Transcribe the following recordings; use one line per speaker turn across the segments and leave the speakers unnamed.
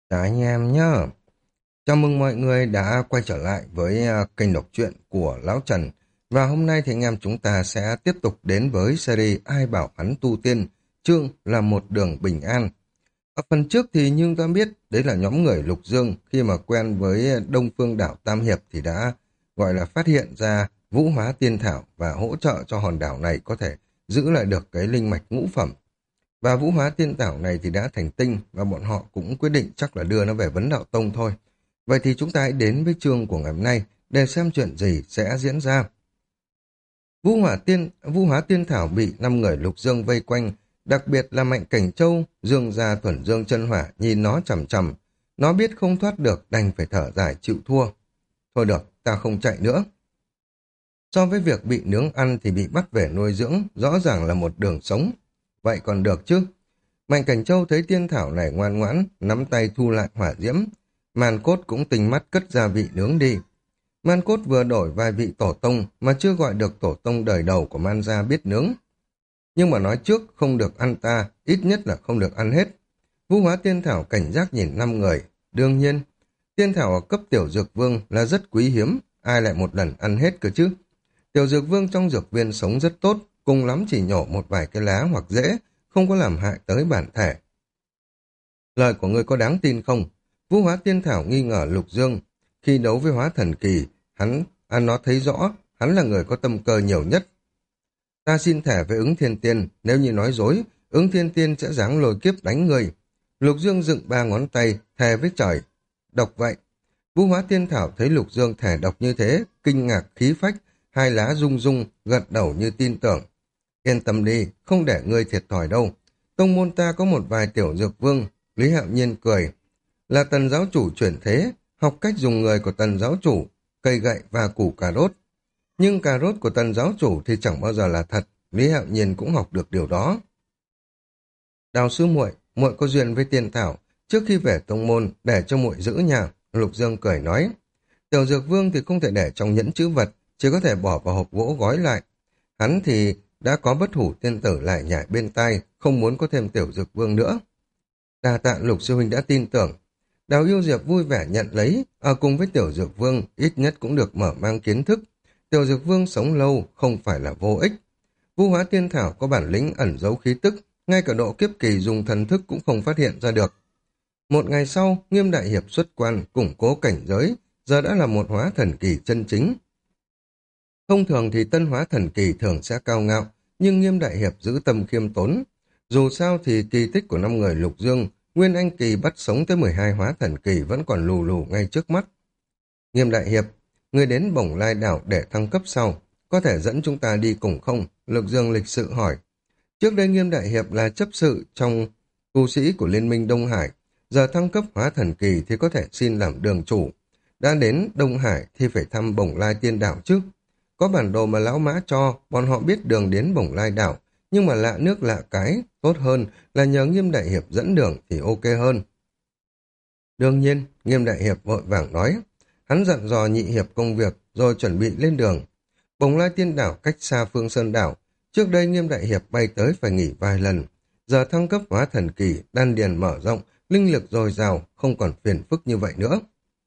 Chào anh em nhá. Chào mừng mọi người đã quay trở lại với kênh đọc truyện của Lão Trần. Và hôm nay thì anh em chúng ta sẽ tiếp tục đến với series Ai bảo hắn tu tiên, chương là một đường bình an. Ở phần trước thì nhưng ta biết đấy là nhóm người Lục Dương khi mà quen với Đông Phương đảo Tam Hiệp thì đã gọi là phát hiện ra vũ hóa tiên thảo và hỗ trợ cho hòn đảo này có thể giữ lại được cái linh mạch ngũ phẩm. Và vũ hóa tiên tảo này thì đã thành tinh và bọn họ cũng quyết định chắc là đưa nó về vấn đạo tông thôi. Vậy thì chúng ta hãy đến với chương của ngày hôm nay để xem chuyện gì sẽ diễn ra. Vũ hóa tiên thảo bị 5 người Lục Dương vây quanh, đặc biệt là Mạnh Cảnh Châu, Dương gia Thuần Dương chân hỏa nhìn nó chằm chằm. Nó biết không thoát được đành phải thở dài chịu thua. Thôi được, ta không chạy nữa. So với việc bị nướng ăn thì bị bắt về nuôi dưỡng, rõ ràng là một đường sống. Vậy còn được chứ? Mạnh Cảnh Châu thấy tiên thảo này ngoan ngoãn, nắm tay thu lại hỏa diễm. Màn Cốt cũng tinh mắt cất gia vị nướng đi. Man Cốt vừa đổi vài vị tổ tông mà chưa gọi được tổ tông đời đầu của Man gia biết nướng. Nhưng mà nói trước không được ăn ta, ít nhất là không được ăn hết. Vũ hóa tiên thảo cảnh giác nhìn 5 người. Đương nhiên, tiên thảo ở cấp tiểu dược vương là rất quý hiếm, ai lại một lần ăn hết cơ chứ. Tiểu dược vương trong dược viên sống rất tốt, cùng lắm chỉ nhổ một vài cái lá hoặc rễ, không có làm hại tới bản thể. Lời của ngươi có đáng tin không? Vũ hóa tiên thảo nghi ngờ Lục Dương. Khi đấu với hóa thần kỳ, nó thấy rõ, hắn là người có tâm cơ nhiều nhất. Ta xin thề với ứng thiên tiên, nếu như nói dối, ứng thiên tiên sẽ giáng lôi kiếp đánh người. Lục Dương dựng 3 ngón tay, thề với trời. Độc vậy. Vũ hóa tiên thảo thấy Lục Dương thề độc như thế, kinh ngạc khí phách, hai lá rung rung, gật đầu như tin tưởng. Yên tâm đi, không để ngươi thiệt thòi đâu. Tông môn ta có một vài tiểu dược vương. Lý Hạo Nhiên cười. Là Tần giáo chủ chuyển thế, học cách dùng người của Tần giáo chủ, cây gậy và củ cà rốt. Nhưng cà rốt của Tần giáo chủ thì chẳng bao giờ là thật, Lý Hạo Nhiên cũng học được điều đó. Đào sư muội, muội có duyên với tiên thảo, trước khi về tông môn để cho muội giữ nhà, Lục Dương cười nói. Tiểu dược vương thì không thể để trong nhẫn trữ vật, chỉ có thể bỏ vào hộp gỗ gói lại. Hắn thì đã có bất hủ tiên tử lại nhảy bên tai, không muốn có thêm tiểu dược vương nữa. Đa tạ Lục sư huynh đã tin tưởng. Đào Yêu Diệp vui vẻ nhận lấy, ở cùng với Tiểu Dược Vương ít nhất cũng được mở mang kiến thức. Tiểu Dược Vương sống lâu không phải là vô ích. Vũ hóa tiên thảo có bản lĩnh ẩn giấu khí tức, ngay cả độ kiếp kỳ dùng thần thức cũng không phát hiện ra được. Một ngày sau, Nghiêm Đại Hiệp xuất quan, củng cố cảnh giới, giờ đã là một hóa thần kỳ chân chính. Thông thường thì tân hóa thần kỳ thường sẽ cao ngạo, nhưng Nghiêm Đại Hiệp giữ tâm khiêm tốn. Dù sao thì kỳ tích của 5 người Lục Dương, Nguyên Anh Kỳ bắt sống tới 12 hóa thần kỳ vẫn còn lù lù ngay trước mắt. Nghiêm Đại Hiệp, người đến Bổng Lai đảo để thăng cấp sau, có thể dẫn chúng ta đi cùng không? Lục Dương lịch sự hỏi. Trước đây Nghiêm Đại Hiệp là chấp sự trong tu sĩ của Liên minh Đông Hải, giờ thăng cấp hóa thần kỳ thì có thể xin làm đường chủ. Đã đến Đông Hải thì phải thăm Bổng Lai tiên đảo chứ. Có bản đồ mà lão mã cho, bọn họ biết đường đến Bổng Lai đảo, nhưng mà lạ nước lạ cái, tốt hơn là nhờ Nghiêm Đại Hiệp dẫn đường thì ok hơn. Đương nhiên, Nghiêm Đại Hiệp vội vàng nói, hắn dặn dò Nhị Hiệp công việc rồi chuẩn bị lên đường. Bồng Lai Tiên Đảo cách xa Phương Sơn Đảo, trước đây Nghiêm Đại Hiệp bay tới phải nghỉ vài lần, giờ thăng cấp hóa thần kỳ, đan điền mở rộng, linh lực dồi dào, không còn phiền phức như vậy nữa.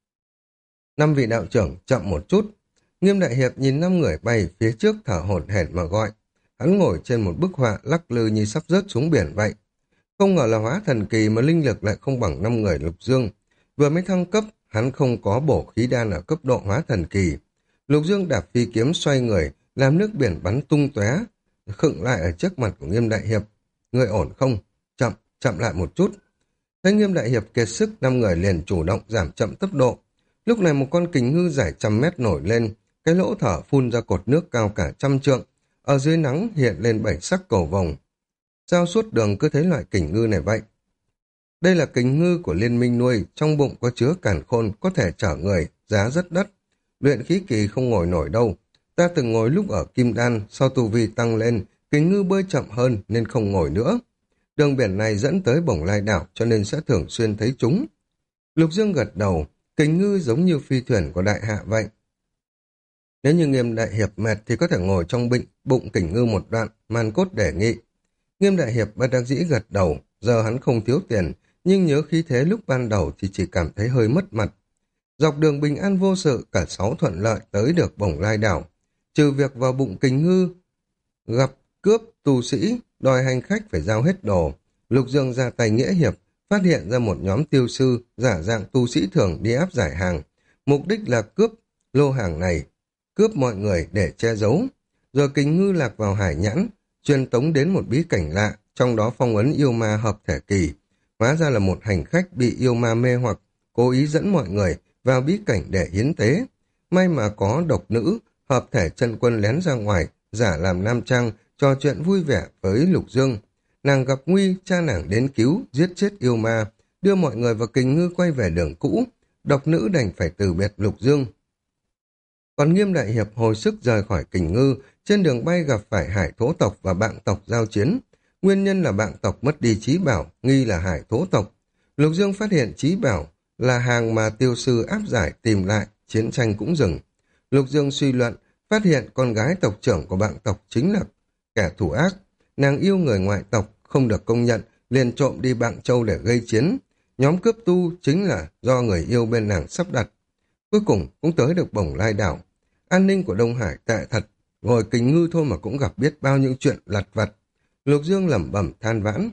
5 vị đạo trưởng chậm một chút. Nghiêm Đại Hiệp nhìn 5 người bay phía trước thở hổn hển mà gọi. Hắn ngồi trên một bức họa lắc lư như sắp rớt xuống biển vậy. Không ngờ là hóa thần kỳ mà linh lực lại không bằng 5 người Lục Dương. Vừa mới thăng cấp, hắn không có bổ khí đan ở cấp độ hóa thần kỳ. Lục Dương đạp phi kiếm xoay người, làm nước biển bắn tung tóe, khựng lại ở trước mặt của Nghiêm Đại Hiệp. Người ổn không? Chậm, chậm lại một chút. Thấy Nghiêm Đại Hiệp kiệt sức, 5 người liền chủ động giảm chậm tốc độ. Lúc này một con kình ngư dài 100 mét nổi lên, cái lỗ thở phun ra cột nước cao cả 100 trượng. Ở dưới nắng hiện lên 7 sắc cầu vồng. Sao suốt đường cứ thấy loại kình ngư này vậy? Đây là kình ngư của liên minh nuôi, trong bụng có chứa càn khôn, có thể chở người, giá rất đắt. Luyện khí kỳ không ngồi nổi đâu. Ta từng ngồi lúc ở Kim Đan, sau tu vi tăng lên, kình ngư bơi chậm hơn nên không ngồi nữa. Đường biển này dẫn tới Bổng Lai đảo cho nên sẽ thường xuyên thấy chúng. Lục Dương gật đầu, kình ngư giống như phi thuyền của đại hạ vậy. Nếu như Nghiêm Đại Hiệp mệt thì có thể ngồi trong bụng kình ngư một đoạn, Man Cốt đề nghị. Nghiêm Đại Hiệp bất đắc dĩ gật đầu, giờ hắn không thiếu tiền, nhưng nhớ khí thế lúc ban đầu thì chỉ cảm thấy hơi mất mặt. Dọc đường bình an vô sự, cả 6 thuận lợi tới được Bồng Lai đảo. Trừ việc vào bụng Kình Ngư gặp cướp tu sĩ, đòi hành khách phải giao hết đồ, Lục Dương ra tay nghĩa hiệp, phát hiện ra một nhóm tiêu sư giả dạng tu sĩ thường đi áp giải hàng. Mục đích là cướp lô hàng này, cướp mọi người để che giấu. Rồi Kình Ngư lạc vào hải nhãn, truyền tống đến một bí cảnh lạ, trong đó phong ấn yêu ma hợp thể kỳ. Hóa ra là một hành khách bị yêu ma mê hoặc, cố ý dẫn mọi người vào bí cảnh để hiến tế. May mà có độc nữ, hợp thể chân quân lén ra ngoài, giả làm nam trang, trò chuyện vui vẻ với Lục Dương. Nàng gặp nguy, cha nàng đến cứu, giết chết yêu ma, đưa mọi người và Kình Ngư quay về đường cũ. Độc nữ đành phải từ biệt Lục Dương. Còn Nghiêm Đại Hiệp hồi sức rời khỏi Kình Ngư, trên đường bay gặp phải hải thố tộc và bạn tộc giao chiến. Nguyên nhân là bạn tộc mất đi trí bảo, nghi là hải thố tộc. Lục Dương phát hiện trí bảo là hàng mà tiêu sư áp giải tìm lại, chiến tranh cũng dừng. Lục Dương suy luận, phát hiện con gái tộc trưởng của bạn tộc chính là kẻ thủ ác. Nàng yêu người ngoại tộc, không được công nhận, liền trộm đi Bạng Châu để gây chiến. Nhóm cướp tu chính là do người yêu bên nàng sắp đặt. Cuối cùng cũng tới được Bồng Lai đảo. An ninh của Đông Hải tệ thật, ngồi Kình Ngư thôi mà cũng gặp biết bao nhiêu chuyện lặt vặt. Lục Dương lẩm bẩm than vãn.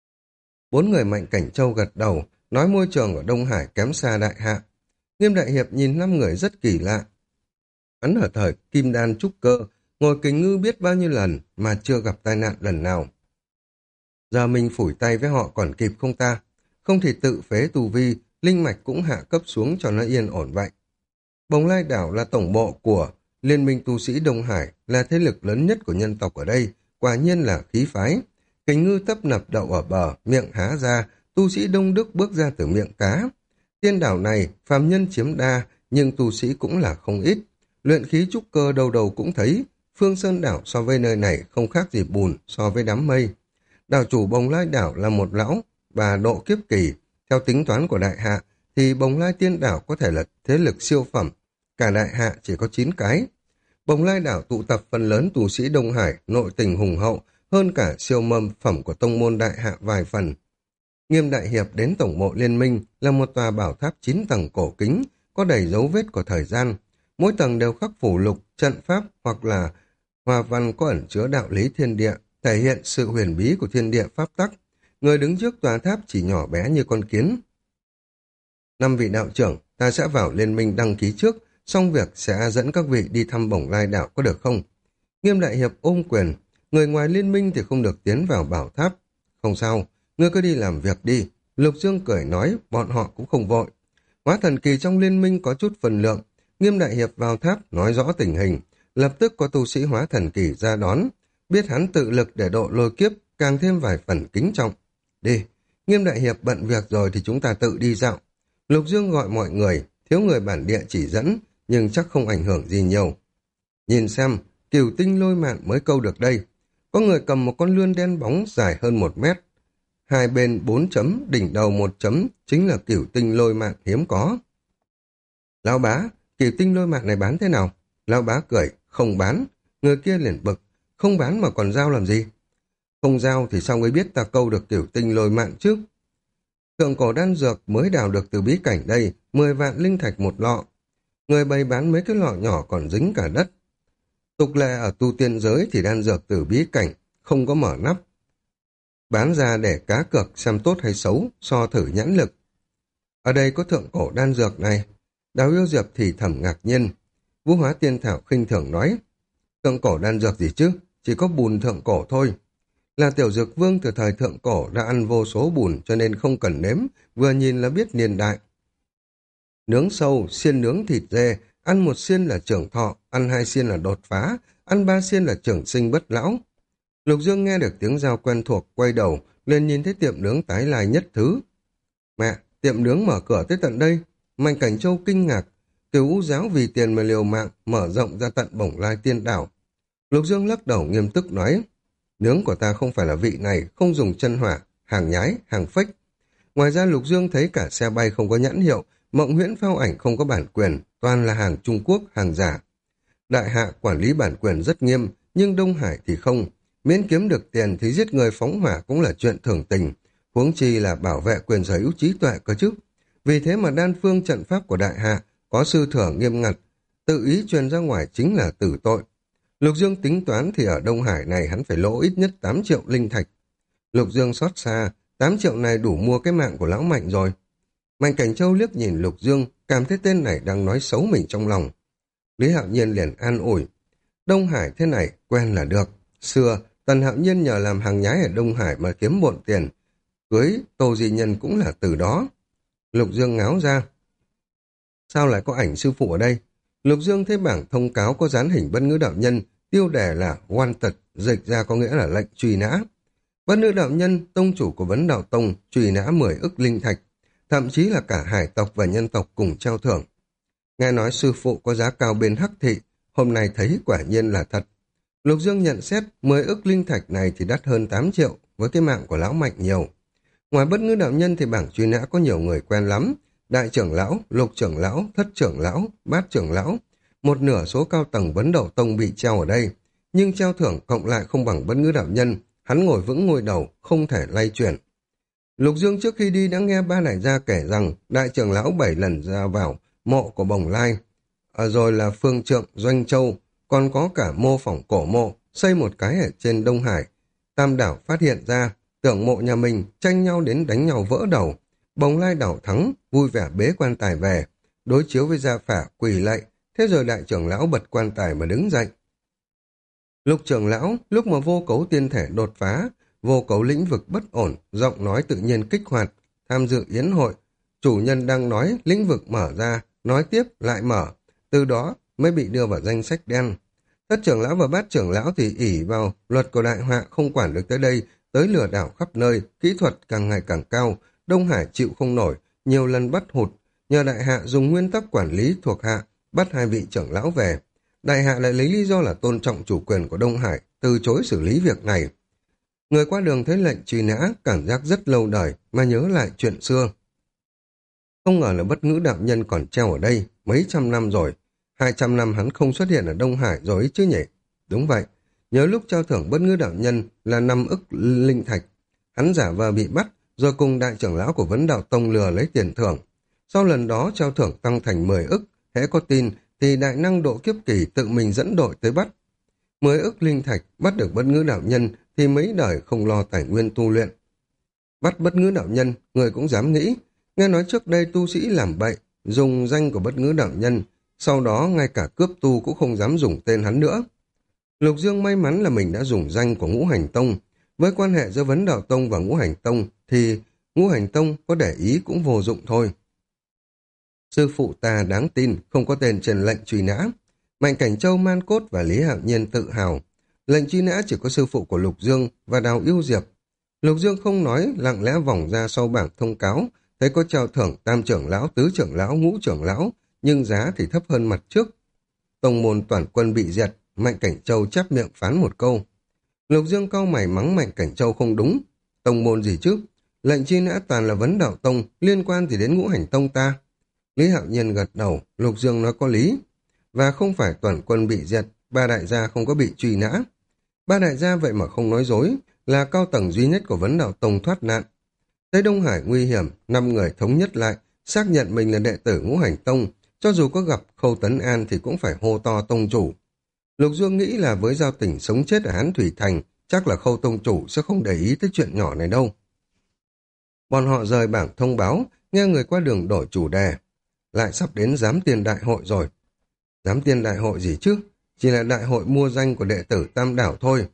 4 người Mạnh Cảnh Châu gật đầu, nói môi trường ở Đông Hải kém xa Đại Hạ. Nghiêm Đại Hiệp nhìn 5 người rất kỳ lạ. Hắn ở thời Kim Đan trúc cơ, ngồi Kình Ngư biết bao nhiêu lần mà chưa gặp tai nạn lần nào. Giờ mình phủi tay với họ còn kịp không ta? Không thì tự phế tu vi, linh mạch cũng hạ cấp xuống cho nó yên ổn vậy. Bồng Lai đảo là tổng bộ của Liên minh tu sĩ Đông Hải, là thế lực lớn nhất của nhân tộc ở đây, quả nhiên là khí phái. Kình Ngư tấp nập đậu ở bờ, miệng há ra, tu sĩ Đông Đức bước ra từ miệng cá. Thiên đảo này, phàm nhân chiếm đa, nhưng tu sĩ cũng là không ít. Luyện khí trúc cơ đầu đầu cũng thấy, Phương Sơn đảo so với nơi này không khác gì bùn so với đám mây. Đảo chủ Bồng Lai đảo là một lão và độ kiếp kỳ. Theo tính toán của Đại Hạ, thì Bồng Lai Tiên đảo có thể là thế lực siêu phẩm. Cả Đại Hạ chỉ có 9 cái. Bồng Lai đảo tụ tập phần lớn tu sĩ Đông Hải, nội tình hùng hậu, hơn cả siêu mâm phẩm của tông môn Đại Hạ vài phần. Nghiêm Đại Hiệp đến tổng bộ liên minh là một tòa bảo tháp 9 tầng cổ kính, có đầy dấu vết của thời gian. Mỗi tầng đều khắc phủ lục, trận pháp hoặc là hòa văn có ẩn chứa đạo lý thiên địa, thể hiện sự huyền bí của thiên địa pháp tắc. Người đứng trước tòa tháp chỉ nhỏ bé như con kiến. 5 vị đạo trưởng, ta sẽ vào liên minh đăng ký trước, xong việc sẽ dẫn các vị đi thăm Bồng Lai đảo có được không? Nghiêm Đại Hiệp ôm quyền, người ngoài liên minh thì không được tiến vào bảo tháp. Không sao, ngươi cứ đi làm việc đi. Lục Dương cười nói, bọn họ cũng không vội. Hóa thần kỳ trong liên minh có chút phần lượng. Nghiêm Đại Hiệp vào tháp nói rõ tình hình, lập tức có tu sĩ hóa thần kỳ ra đón. Biết hắn tự lực để độ lôi kiếp, càng thêm vài phần kính trọng. Đi, Nghiêm Đại Hiệp bận việc rồi thì chúng ta tự đi dạo. Lục Dương gọi mọi người, thiếu người bản địa chỉ dẫn, nhưng chắc không ảnh hưởng gì nhiều. Nhìn xem, Cửu Tinh Lôi Mạn mới câu được đây. Có người cầm một con lươn đen bóng dài hơn 1 mét. Hai bên 4 chấm, đỉnh đầu 1 chấm, chính là Cửu Tinh Lôi Mạn hiếm có. Lão bá, Cửu Tinh Lôi Mạn này bán thế nào? Lão bá cười, không bán. Người kia liền bực, không bán mà còn giao làm gì? Không giao thì sao ngươi biết ta câu được Cửu Tinh Lôi Mạn chứ? Thượng cổ đan dược mới đào được từ bí cảnh đây, 10 vạn linh thạch một lọ. Người bày bán mấy cái lọ nhỏ còn dính cả đất. Tục lệ ở tu tiên giới thì đan dược từ bí cảnh, không có mở nắp. Bán ra để cá cược xem tốt hay xấu, so thử nhãn lực. Ở đây có thượng cổ đan dược này. Đào Yêu Diệp thì thầm ngạc nhiên. Vũ Hóa Tiên Thảo khinh thường nói, thượng cổ đan dược gì chứ, chỉ có bùn thượng cổ thôi. Là tiểu dược vương từ thời thượng cổ đã ăn vô số bùn cho nên không cần nếm, vừa nhìn là biết niên đại. Nướng sâu, xiên nướng thịt dê, ăn 1 xiên là trưởng thọ, ăn 2 xiên là đột phá, ăn 3 xiên là trưởng sinh bất lão. Lục Dương nghe được tiếng giao quen thuộc, quay đầu, lên nhìn thấy tiệm nướng tái lai nhất thứ. Mẹ, tiệm nướng mở cửa tới tận đây. Mạnh Cảnh Châu kinh ngạc, Cửu U giáo vì tiền mà liều mạng, mở rộng ra tận Bồng Lai Tiên đảo. Lục Dương lắc đầu nghiêm túc nói, nướng của ta không phải là vị này, không dùng chân hỏa, hàng nhái, hàng phách. Ngoài ra Lục Dương thấy cả xe bay không có nhãn hiệu, mộng huyễn phao ảnh không có bản quyền, toàn là hàng Trung Quốc, hàng giả. Đại Hạ quản lý bản quyền rất nghiêm, nhưng Đông Hải thì không. Miễn kiếm được tiền thì giết người phóng hỏa cũng là chuyện thường tình. huống chi là bảo vệ quyền sở hữu trí tuệ cơ chứ. Vì thế mà đan phương trận pháp của đại hạ có sư thừa nghiêm ngặt, tự ý truyền ra ngoài chính là tử tội. Lục Dương tính toán thì ở Đông Hải này hắn phải lỗ ít nhất 8 triệu linh thạch. Lục Dương xót xa, 8 triệu này đủ mua cái mạng của lão Mạnh rồi. Mạnh Cảnh Châu liếc nhìn Lục Dương, cảm thấy tên này đang nói xấu mình trong lòng. Lý Hạo Nhiên liền an ủi. Đông Hải thế này, quen là được. Xưa, Tần Hạo Nhiên nhờ làm hàng nhái ở Đông Hải mà kiếm bộn tiền. Cưới Tô Di Nhân cũng là từ đó. Lục Dương ngáo ra. Sao lại có ảnh sư phụ ở đây? Lục Dương thấy bảng thông cáo có dán hình Bất Ngữ đạo nhân, tiêu đề là wanted, dịch ra có nghĩa là lệnh truy nã. Bất Ngữ đạo nhân, tông chủ của Vấn Đạo Tông, truy nã 10 ức linh thạch, thậm chí là cả hải tộc và nhân tộc cùng treo thưởng. Nghe nói sư phụ có giá cao bên Hắc Thị, hôm nay thấy quả nhiên là thật. Lục Dương nhận xét 10 ức linh thạch này thì đắt hơn 8 triệu, với cái mạng của lão Mạnh nhiều. Ngoài Bất Ngữ đạo nhân thì bảng truy nã có nhiều người quen lắm. Đại trưởng lão, lục trưởng lão, thất trưởng lão, bát trưởng lão. Một nửa số cao tầng Vấn Đạo Tông bị treo ở đây. Nhưng treo thưởng cộng lại không bằng Bất Ngữ đạo nhân. Hắn ngồi vững ngôi đầu, không thể lay chuyển. Lục Dương trước khi đi đã nghe ba đại gia kể rằng đại trưởng lão 7 lần ra vào mộ của Bồng Lai. Rồi là phương trượng Doanh Châu, còn có cả mô phỏng cổ mộ, xây một cái ở trên Đông Hải. Tam đảo phát hiện ra, tưởng mộ nhà mình tranh nhau đến đánh nhau vỡ đầu. Bồng Lai đảo thắng, vui vẻ bế quan tài về, đối chiếu với gia phả quỳ lạy, thế rồi đại trưởng lão bật quan tài mà đứng dậy. Lục trưởng lão, lúc mà vô cấu tiên thể đột phá, vô cấu lĩnh vực bất ổn, giọng nói tự nhiên kích hoạt, tham dự yến hội. Chủ nhân đang nói lĩnh vực mở ra, nói tiếp lại mở, từ đó mới bị đưa vào danh sách đen. Thất trưởng lão và bát trưởng lão thì ỷ vào luật của đại họa không quản được tới đây, tới lừa đảo khắp nơi, kỹ thuật càng ngày càng cao, Đông Hải chịu không nổi, nhiều lần bắt hụt, nhờ đại hạ dùng nguyên tắc quản lý thuộc hạ, bắt hai vị trưởng lão về. Đại hạ lại lấy lý do là tôn trọng chủ quyền của Đông Hải, từ chối xử lý việc này. Người qua đường thấy lệnh truy nã, cảm giác rất lâu đời, mà nhớ lại chuyện xưa. Không ngờ là Bất Ngữ đạo nhân còn treo ở đây, mấy trăm năm rồi. 200 năm hắn không xuất hiện ở Đông Hải rồi ấy chứ nhỉ? Đúng vậy, nhớ lúc trao thưởng Bất Ngữ đạo nhân là 5 ức linh thạch. Hắn giả vờ bị bắt, rồi cùng đại trưởng lão của Vấn Đạo Tông lừa lấy tiền thưởng. Sau lần đó trao thưởng tăng thành 10 ức, hễ có tin thì đại năng độ kiếp kỳ tự mình dẫn đội tới bắt. 10 ức linh thạch bắt được Bất Ngữ đạo nhân thì mấy đời không lo tài nguyên tu luyện. Bắt Bất Ngữ đạo nhân, người cũng dám nghĩ. Nghe nói trước đây tu sĩ làm bậy, dùng danh của Bất Ngữ đạo nhân, sau đó ngay cả cướp tu cũng không dám dùng tên hắn nữa. Lục Dương may mắn là mình đã dùng danh của Ngũ Hành Tông. Với quan hệ giữa Vấn Đạo Tông và Ngũ Hành Tông thì Ngũ Hành Tông có để ý cũng vô dụng thôi. Sư phụ ta đáng tin, không có tên trên lệnh truy nã. Mạnh Cảnh Châu, Man Cốt và Lý Hạo Nhiên tự hào. Lệnh truy nã chỉ có sư phụ của Lục Dương và Đào Yêu Diệp. Lục Dương không nói, lặng lẽ vòng ra sau bảng thông cáo, thấy có trao thưởng tam trưởng lão, tứ trưởng lão, ngũ trưởng lão, nhưng giá thì thấp hơn mặt trước. Tông môn toàn quân bị diệt, Mạnh Cảnh Châu chép miệng phán một câu. Lục Dương cau mày mắng Mạnh Cảnh Châu không đúng. Tông môn gì chứ? Lệnh truy nã toàn là Vấn Đạo Tông, liên quan gì đến Ngũ Hành Tông ta? Lý Hạo Nhiên gật đầu, Lục Dương nói có lý. Và không phải toàn quân bị diệt, ba đại gia không có bị truy nã. Ba đại gia vậy mà không nói dối, là cao tầng duy nhất của Vấn Đạo Tông thoát nạn. Thấy Đông Hải nguy hiểm, 5 người thống nhất lại, xác nhận mình là đệ tử Ngũ Hành Tông, cho dù có gặp Khâu Tấn An thì cũng phải hô to tông chủ. Lục Dương nghĩ là với giao tình sống chết ở Hán Thủy Thành, chắc là Khâu tông chủ sẽ không để ý tới chuyện nhỏ này đâu. Bọn họ rời bảng thông báo, nghe người qua đường đổi chủ đề. Lại sắp đến giám tiên đại hội rồi. Giám tiên đại hội gì chứ? Chỉ là đại hội mua danh của đệ tử Tam Đảo thôi.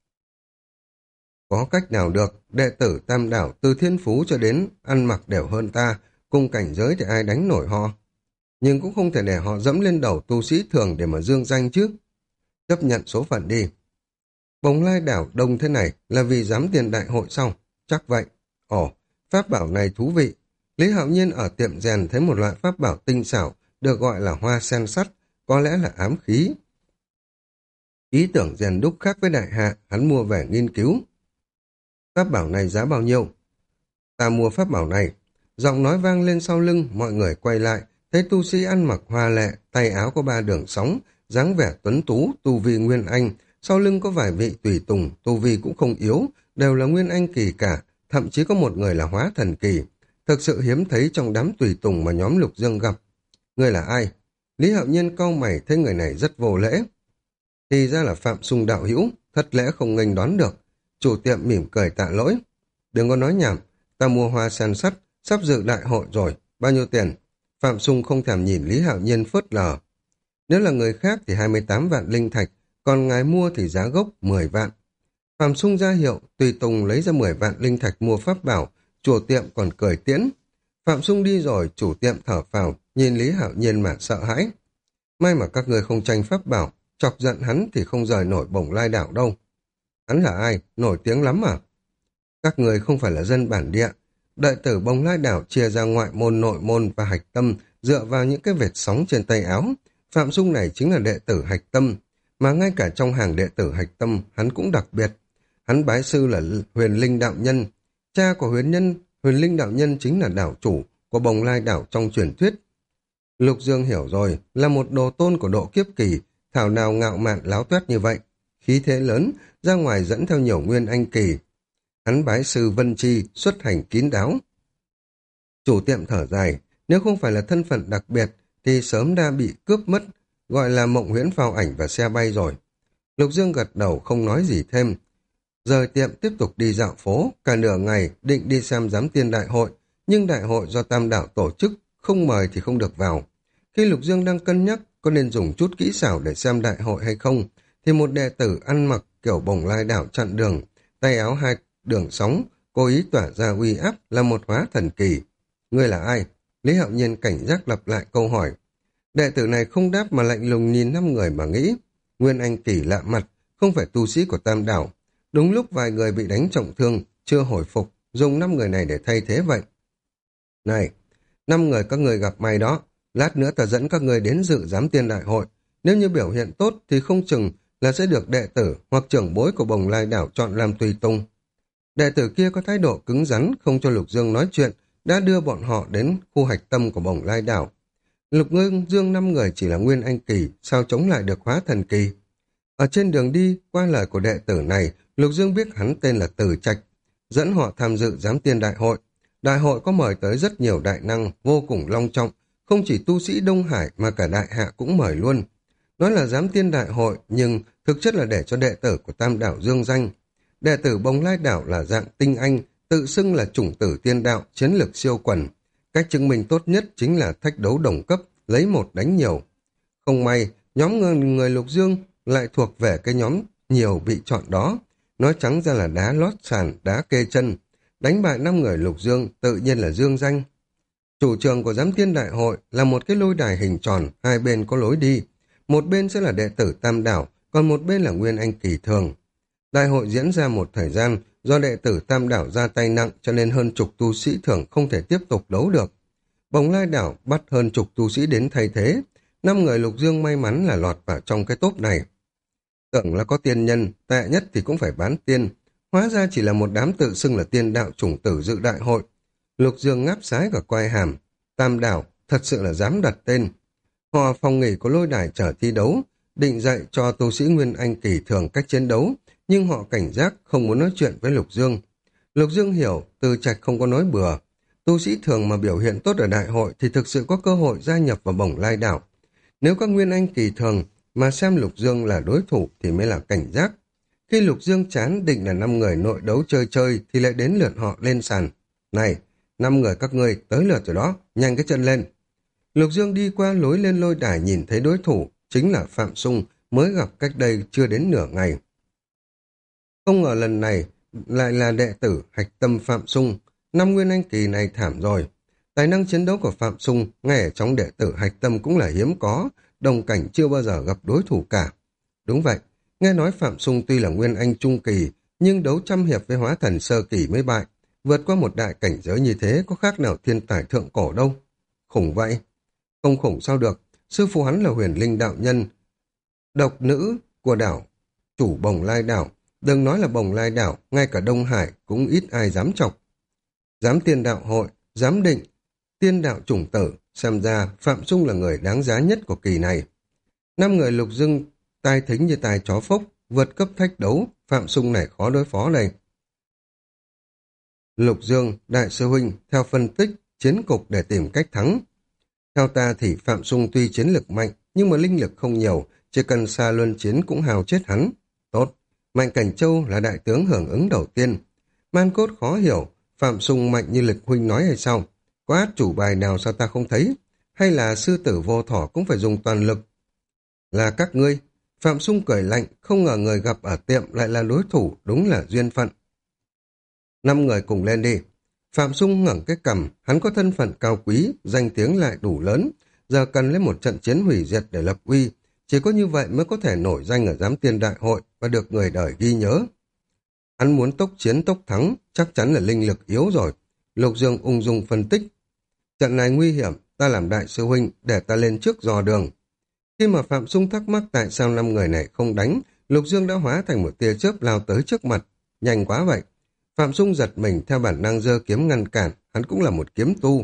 Có cách nào được, đệ tử Tam Đảo từ thiên phú cho đến ăn mặc đều hơn ta, cùng cảnh giới thì ai đánh nổi họ. Nhưng cũng không thể để họ dẫm lên đầu tu sĩ thường để mà dương danh chứ. Chấp nhận số phận đi. Bồng Lai đảo đông thế này là vì giám tiền đại hội xong. Chắc vậy. Ồ, pháp bảo này thú vị. Lý Hạo Nhiên ở tiệm rèn thấy một loại pháp bảo tinh xảo được gọi là hoa sen sắt, có lẽ là ám khí. Ý tưởng rèn đúc khác với đại hạ, hắn mua về nghiên cứu. Pháp bảo này giá bao nhiêu? Ta mua pháp bảo này. Giọng nói vang lên sau lưng, mọi người quay lại, thấy tu sĩ ăn mặc hoa lệ, tay áo có 3 đường sóng, dáng vẻ tuấn tú, tu vi nguyên anh, sau lưng có vài vị tùy tùng, tu vi cũng không yếu, đều là nguyên anh kỳ cả, thậm chí có một người là hóa thần kỳ, thực sự hiếm thấy trong đám tùy tùng mà nhóm Lục Dương gặp. Ngươi là ai? Lý Hạo Nhiên cau mày thấy người này rất vô lễ. Thì ra là Phạm Sung đạo hữu, thất lễ không nghênh đón được. Chủ tiệm mỉm cười tạ lỗi. Đừng có nói nhảm, ta mua hoa san sắt, sắp dự đại hội rồi, bao nhiêu tiền? Phạm Sung không thèm nhìn Lý Hạo Nhiên phớt lờ. Nếu là người khác thì 28 vạn linh thạch, còn ngài mua thì giá gốc 10 vạn. Phạm Sung ra hiệu, tùy tùng lấy ra 10 vạn linh thạch mua pháp bảo, chủ tiệm còn cười tiễn. Phạm Sung đi rồi, chủ tiệm thở phào, nhìn Lý Hạo Nhiên mà sợ hãi. May mà các người không tranh pháp bảo, chọc giận hắn thì không rời nổi Bồng Lai đảo đâu. Hắn là ai? Nổi tiếng lắm à? Các người không phải là dân bản địa. Đệ tử Bồng Lai đảo chia ra ngoại môn, nội môn và hạch tâm dựa vào những cái vệt sóng trên tay áo. Phạm Sung này chính là đệ tử hạch tâm, mà ngay cả trong hàng đệ tử hạch tâm hắn cũng đặc biệt. Hắn bái sư là Huyền Linh đạo nhân. Cha của Huyền Linh đạo nhân chính là đảo chủ của Bồng Lai đảo trong truyền thuyết. Lục Dương hiểu rồi, là một đồ tôn của độ kiếp kỳ, thảo nào ngạo mạn láo toét như vậy. Khí thế lớn, ra ngoài dẫn theo nhiều nguyên anh kỳ. Hắn bái sư Vân Chi, xuất hành kín đáo. Chủ tiệm thở dài, nếu không phải là thân phận đặc biệt, thì sớm đã bị cướp mất, gọi là mộng huyễn phao ảnh và xe bay rồi. Lục Dương gật đầu không nói gì thêm. Rời tiệm tiếp tục đi dạo phố, cả nửa ngày định đi xem giám tiên đại hội, nhưng đại hội do Tam Đạo tổ chức, không mời thì không được vào. Khi Lục Dương đang cân nhắc có nên dùng chút kỹ xảo để xem đại hội hay không, thì một đệ tử ăn mặc kiểu Bồng Lai đảo chặn đường, tay áo hai đường sóng, cố ý tỏa ra uy áp là một hóa thần kỳ. Ngươi là ai? Lý Hạo Nhiên cảnh giác lặp lại câu hỏi. Đệ tử này không đáp mà lạnh lùng nhìn 5 người mà nghĩ. Nguyên Anh kỳ lạ mặt, không phải tu sĩ của Tam Đảo. Đúng lúc vài người bị đánh trọng thương, chưa hồi phục, dùng 5 người này để thay thế vậy. Này, 5 người các người gặp may đó, lát nữa ta dẫn các người đến dự giám tiên đại hội. Nếu như biểu hiện tốt thì không chừng là sẽ được đệ tử hoặc trưởng bối của Bồng Lai đảo chọn làm tùy tùng. Đệ tử kia có thái độ cứng rắn, không cho Lục Dương nói chuyện, đã đưa bọn họ đến khu hạch tâm của Bồng Lai đảo. Lục Dương 5 người chỉ là nguyên anh kỳ, sao chống lại được hóa thần kỳ? Ở trên đường đi, qua lời của đệ tử này, Lục Dương biết hắn tên là Từ Trạch, dẫn họ tham dự giám tiên đại hội. Đại hội có mời tới rất nhiều đại năng, vô cùng long trọng, không chỉ tu sĩ Đông Hải mà cả đại hạ cũng mời luôn. Nói là giám tiên đại hội, nhưng thực chất là để cho đệ tử của Tam Đảo dương danh. Đệ tử Bồng Lai đảo là dạng tinh anh, tự xưng là chủng tử tiên đạo, chiến lược siêu quần. Cách chứng minh tốt nhất chính là thách đấu đồng cấp, lấy một đánh nhiều. Không may, nhóm người Lục Dương lại thuộc về cái nhóm nhiều bị chọn đó. Nói trắng ra là đá lót sàn, đá kê chân. Đánh bại 5 người Lục Dương tự nhiên là dương danh. Chủ trường của giám tiên đại hội là một cái lôi đài hình tròn, hai bên có lối đi. Một bên sẽ là đệ tử Tam Đảo, còn một bên là Nguyên Anh kỳ thường. Đại hội diễn ra một thời gian, do đệ tử Tam Đảo ra tay nặng cho nên hơn chục tu sĩ thường không thể tiếp tục đấu được. Bồng Lai đảo bắt hơn chục tu sĩ đến thay thế. 5 người Lục Dương may mắn là lọt vào trong cái tốp này. Tưởng là có tiên nhân, tệ nhất thì cũng phải bán tiên. Hóa ra chỉ là một đám tự xưng là tiên đạo chủng tử dự đại hội. Lục Dương ngáp sái cả quai hàm. Tam Đảo thật sự là dám đặt tên. Họ phòng nghỉ có lôi đài chờ thi đấu, định dạy cho tu sĩ Nguyên Anh kỳ thường cách chiến đấu, nhưng họ cảnh giác không muốn nói chuyện với Lục Dương. Lục Dương hiểu, Từ Trạch không có nói bừa. Tu sĩ thường mà biểu hiện tốt ở đại hội thì thực sự có cơ hội gia nhập vào Bồng Lai đảo. Nếu các Nguyên Anh kỳ thường mà xem Lục Dương là đối thủ thì mới là cảnh giác. Khi Lục Dương chán định là 5 người nội đấu chơi chơi thì lại đến lượt họ lên sàn. Này, 5 người các ngươi tới lượt rồi đó, nhanh cái chân lên. Lục Dương đi qua lối lên lôi đài nhìn thấy đối thủ, chính là Phạm Sung, mới gặp cách đây chưa đến nửa ngày. Không ngờ lần này lại là đệ tử hạch tâm Phạm Sung. 5 Nguyên Anh kỳ này thảm rồi. Tài năng chiến đấu của Phạm Sung ngay ở trong đệ tử hạch tâm cũng là hiếm có, đồng cảnh chưa bao giờ gặp đối thủ cả. Đúng vậy, nghe nói Phạm Sung tuy là Nguyên Anh trung kỳ, nhưng đấu trăm hiệp với hóa thần sơ kỳ mới bại. Vượt qua một đại cảnh giới như thế có khác nào thiên tài thượng cổ đâu. Khủng vậy. Không khủng sao được, sư phụ hắn là Huyền Linh đạo nhân, độc nữ của đảo chủ Bồng Lai đảo. Đừng nói là Bồng Lai đảo, ngay cả Đông Hải cũng ít ai dám chọc. Giám tiên đạo hội, giám định, tiên đạo chủng tử, xem ra Phạm Sung là người đáng giá nhất của kỳ này. 5 người Lục Dương tai thính như tai chó phốc, vượt cấp thách đấu, Phạm Sung này khó đối phó đây. Lục Dương, đại sư huynh, theo phân tích, chiến cục để tìm cách thắng. Theo ta thì Phạm Sung tuy chiến lực mạnh, nhưng mà linh lực không nhiều, chỉ cần xa luân chiến cũng hào chết hắn. Tốt, Mạnh Cảnh Châu là đại tướng hưởng ứng đầu tiên. Man Cốt khó hiểu, Phạm Sung mạnh như Lịch huynh nói hay sao? Có át chủ bài nào sao ta không thấy? Hay là sư tử vô thỏ cũng phải dùng toàn lực? Là các ngươi. Phạm Sung cười lạnh, không ngờ người gặp ở tiệm lại là đối thủ, đúng là duyên phận. 5 người cùng lên đi. Phạm Sung ngẩng cái cằm, hắn có thân phận cao quý, danh tiếng lại đủ lớn, giờ cần lấy một trận chiến hủy diệt để lập uy, chỉ có như vậy mới có thể nổi danh ở giám tiên đại hội và được người đời ghi nhớ. Hắn muốn tốc chiến tốc thắng, chắc chắn là linh lực yếu rồi. Lục Dương ung dung phân tích. Trận này nguy hiểm, ta làm đại sư huynh để ta lên trước dò đường. Khi mà Phạm Sung thắc mắc tại sao 5 người này không đánh, Lục Dương đã hóa thành một tia chớp lao tới trước mặt. Nhanh quá vậy. Phạm Sung giật mình theo bản năng giơ kiếm ngăn cản, hắn cũng là một kiếm tu.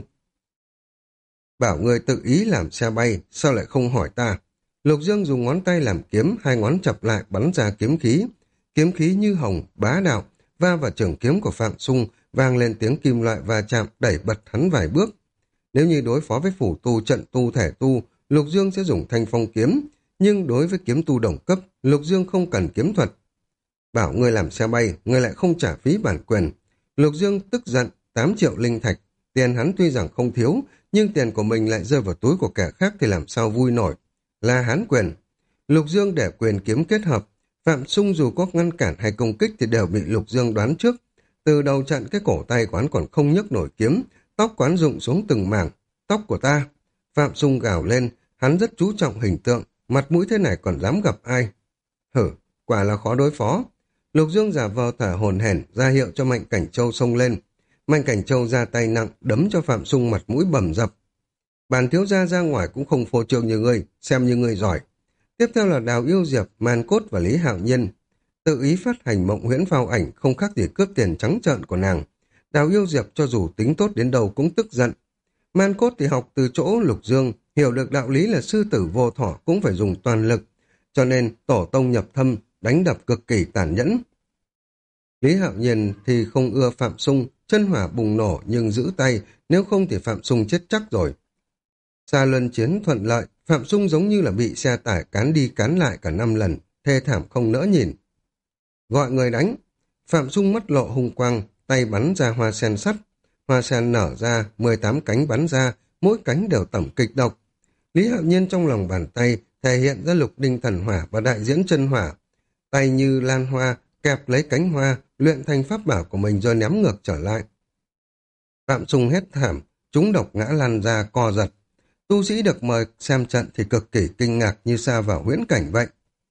Bảo người tự ý làm xe bay, sao lại không hỏi ta? Lục Dương dùng ngón tay làm kiếm, hai ngón chập lại bắn ra kiếm khí. Kiếm khí như hồng, bá đạo, va vào trường kiếm của Phạm Sung, vang lên tiếng kim loại va chạm đẩy bật hắn vài bước. Nếu như đối phó với phủ tu, trận tu, thể tu, Lục Dương sẽ dùng thanh phong kiếm, nhưng đối với kiếm tu đồng cấp, Lục Dương không cần kiếm thuật. Bảo ngươi làm xe bay, ngươi lại không trả phí bản quyền. Lục Dương tức giận, 8 triệu linh thạch. Tiền hắn tuy rằng không thiếu, nhưng tiền của mình lại rơi vào túi của kẻ khác thì làm sao vui nổi. Là hán quyền. Lục Dương để quyền kiếm kết hợp. Phạm Sung dù có ngăn cản hay công kích thì đều bị Lục Dương đoán trước. Từ đầu trận cái cổ tay quán còn không nhấc nổi kiếm, tóc quán rụng xuống từng mảng. Tóc của ta. Phạm Sung gào lên, hắn rất chú trọng hình tượng, mặt mũi thế này còn dám gặp ai. Hử, quả là khó đối phó. Lục Dương giả vờ thở hổn hển ra hiệu cho Mạnh Cảnh Châu xông lên. Mạnh Cảnh Châu ra tay nặng đấm cho Phạm Sung mặt mũi bầm dập. Bàn thiếu gia ra ngoài cũng không phô trương như ngươi, xem như ngươi giỏi. Tiếp theo là Đào Yêu Diệp, Man Cốt và Lý Hạo Nhiên. Tự ý phát hành mộng huyễn phao ảnh không khác gì cướp tiền trắng trợn của nàng. Đào Yêu Diệp cho dù tính tốt đến đâu cũng tức giận. Man Cốt thì học từ chỗ Lục Dương, hiểu được đạo lý là sư tử vô thỏ cũng phải dùng toàn lực, cho nên tổ tông nhập thâm, đánh đập cực kỳ tàn nhẫn. Lý Hạo Nhiên thì không ưa Phạm Sung, chân hỏa bùng nổ nhưng giữ tay, nếu không thì Phạm Sung chết chắc rồi. Xa luân chiến thuận lợi, Phạm Sung giống như là bị xe tải cán đi cán lại cả 5 lần, thê thảm không nỡ nhìn. Gọi người đánh. Phạm Sung mắt lộ hung quang, tay bắn ra hoa sen sắt. Hoa sen nở ra, 18 cánh bắn ra, mỗi cánh đều tẩm kịch độc. Lý Hạo Nhiên trong lòng bàn tay thể hiện ra lục đinh thần hỏa và đại diễn chân hỏa. Tay như lan hoa, kẹp lấy cánh hoa, luyện thành pháp bảo của mình rồi ném ngược trở lại. Phạm Sung hét thảm, chúng độc ngã lăn ra co giật. Tu sĩ được mời xem trận thì cực kỳ kinh ngạc như sa vào huyễn cảnh vậy.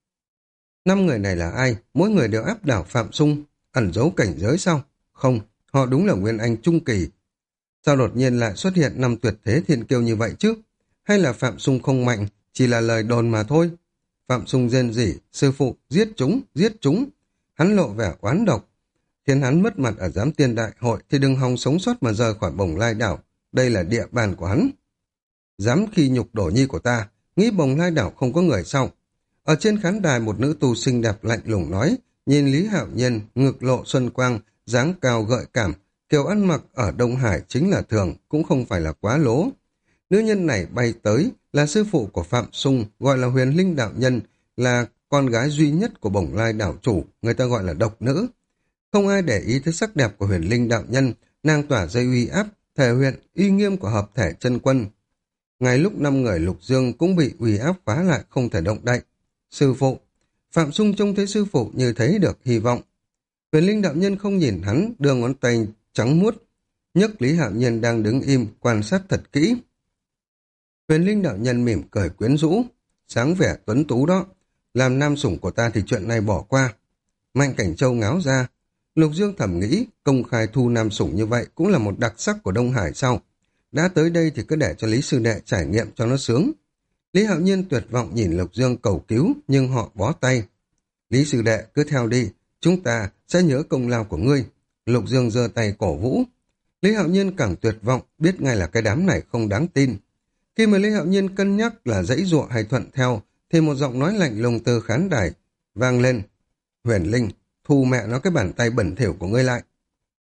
5 người này là ai? Mỗi người đều áp đảo Phạm Sung, ẩn giấu cảnh giới sao? Không, họ đúng là nguyên anh trung kỳ. Sao đột nhiên lại xuất hiện 5 tuyệt thế thiên kiêu như vậy chứ? Hay là Phạm Sung không mạnh, chỉ là lời đồn mà thôi? Phạm Sung rên rỉ, sư phụ, giết chúng, giết chúng. Hắn lộ vẻ oán độc, khiến hắn mất mặt ở giám tiên đại hội thì đừng hòng sống sót mà rời khỏi Bồng Lai đảo. Đây là địa bàn của hắn. Dám khi nhục đổ nhi của ta, nghĩ Bồng Lai đảo không có người sao? Ở trên khán đài một nữ tu xinh đẹp lạnh lùng nói, nhìn Lý Hạo Nhiên, ngực lộ xuân quang, dáng cao gợi cảm, kiểu ăn mặc ở Đông Hải chính là thường, cũng không phải là quá lố. Nữ nhân này bay tới, là sư phụ của Phạm Sung, gọi là Huyền Linh đạo nhân, là con gái duy nhất của Bồng Lai đảo chủ, người ta gọi là độc nữ. Không ai để ý tới sắc đẹp của Huyền Linh đạo nhân, nàng tỏa dây uy áp, thể hiện uy nghiêm của hợp thể chân quân. Ngay lúc 5 người Lục Dương cũng bị uy áp khóa lại không thể động đậy. Sư phụ, Phạm Sung trông thấy sư phụ như thấy được hy vọng. Huyền Linh đạo nhân không nhìn hắn, đưa ngón tay trắng muốt, nhấc Lý Hạo Nhiên đang đứng im, quan sát thật kỹ. Huyền Linh đạo nhân mỉm cười quyến rũ, sáng vẻ tuấn tú đó, làm nam sủng của ta thì chuyện này bỏ qua. Mạnh Cảnh Châu ngáo ra, Lục Dương thầm nghĩ, công khai thu nam sủng như vậy cũng là một đặc sắc của Đông Hải sau. Đã tới đây thì cứ để cho Lý Sư Đệ trải nghiệm cho nó sướng. Lý Hạo Nhiên tuyệt vọng nhìn Lục Dương cầu cứu, nhưng họ bó tay. Lý Sư Đệ cứ theo đi, chúng ta sẽ nhớ công lao của ngươi. Lục Dương giơ tay cổ vũ. Lý Hạo Nhiên càng tuyệt vọng, biết ngay là cái đám này không đáng tin. Khi mà Lý Hạo Nhiên cân nhắc là dãy dụa hay thuận theo, thì một giọng nói lạnh lùng từ khán đài vang lên. Huyền Linh, thu mẹ nó cái bàn tay bẩn thỉu của ngươi lại.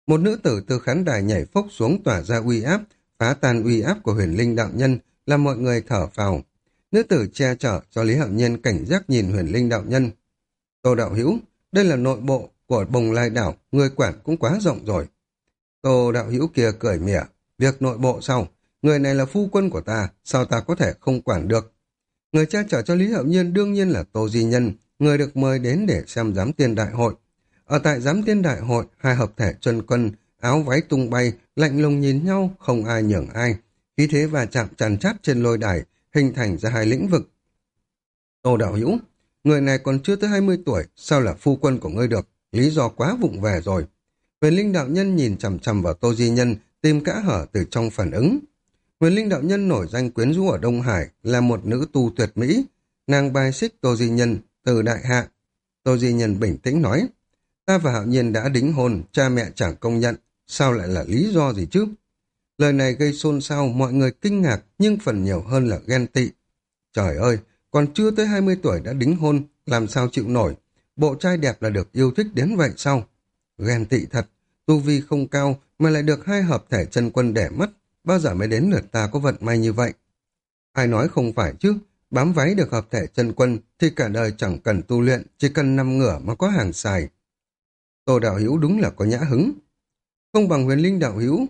Một nữ tử từ khán đài nhảy phốc xuống tỏa ra uy áp, phá tan uy áp của Huyền Linh đạo nhân, làm mọi người thở phào. Nữ tử che chở cho Lý Hạo Nhiên cảnh giác nhìn Huyền Linh đạo nhân. Tô đạo hữu, đây là nội bộ của Bồng Lai đảo, người quản cũng quá rộng rồi. Tô đạo hữu kia cười mỉa, việc nội bộ sau, người này là phu quân của ta, sao ta có thể không quản được. Người che chở cho Lý Hạo Nhiên đương nhiên là Tô Di Nhân, người được mời đến để xem giám tiên đại hội. Ở tại giám tiên đại hội, hai hợp thể chân quân, áo váy tung bay, lạnh lùng nhìn nhau, không ai nhường ai. Khí thế và chạm tràn chát trên lôi đài, hình thành ra hai lĩnh vực. Tô đạo hữu, người này còn chưa tới 20 tuổi, sao là phu quân của ngươi được? Lý do quá vụng về rồi. Huyền Linh đạo nhân nhìn chằm chằm vào Tô Di Nhân, tìm kẽ hở từ trong phản ứng. Huyền Linh đạo nhân nổi danh quyến rũ ở Đông Hải, là một nữ tu tuyệt mỹ. Nàng bài xích Tô Di Nhân từ đại hạ. Tô Di Nhân bình tĩnh nói, ta và Hạo Nhiên đã đính hôn, cha mẹ chẳng công nhận, sao lại là lý do gì chứ? Lời này gây xôn xao, mọi người kinh ngạc, nhưng phần nhiều hơn là ghen tị. Trời ơi, còn chưa tới 20 tuổi đã đính hôn, làm sao chịu nổi? Bộ trai đẹp là được yêu thích đến vậy sao? Ghen tị thật, tu vi không cao mà lại được hai hợp thể chân quân đẻ mất, bao giờ mới đến lượt ta có vận may như vậy? Ai nói không phải chứ, bám váy được hợp thể chân quân thì cả đời chẳng cần tu luyện, chỉ cần nằm ngửa mà có hàng xài. Tô đạo hữu đúng là có nhã hứng. Không bằng Huyền Linh đạo hữu